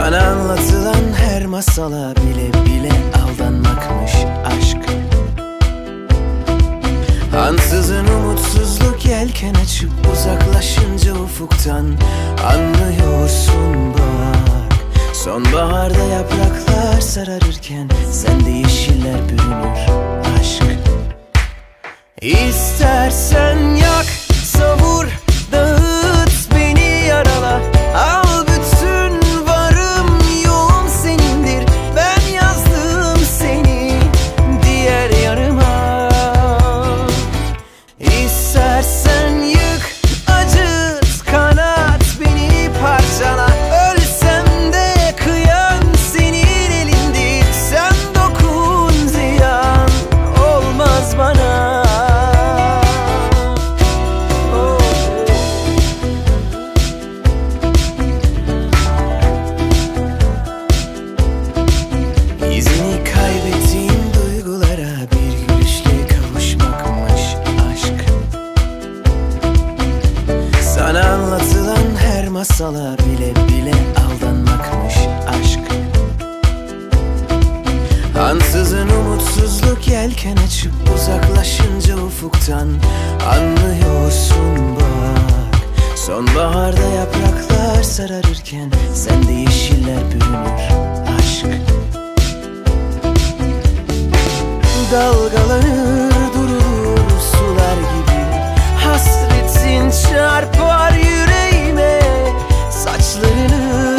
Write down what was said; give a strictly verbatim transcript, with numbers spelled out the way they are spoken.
Sana anlatılan her masala bile bile aldanmakmış aşk. Ansızın umutsuzluk yelken açıp uzaklaşınca ufuktan anlıyorsun bak. Sonbaharda yapraklar sararırken sende yeşiller bürünür aşk. İstersen yak, savur, dağıt, beni yarala. Al bütün varım yoğum senindir. Ben yazdım seni diğer yarıma. İstersen yık, acıt, kanat, beni parçala. Ölsem de kıyam senin elindir. Sen dokun, ziyan olmaz bana. İzini kaybettiğim duygulara bir gülüşle kavuşmakmış aşk. Sana anlatılan her masala bile bile aldanmakmış aşk. Ansızın umutsuzluk yelken açıp uzaklaşınca ufuktan anlıyorsun bak. Sonbaharda yapraklar sararırken sende yeşiller bürünür aşk. Dalgalanır durur sular gibi, hasretin çarpar yüreğime. Saçlarını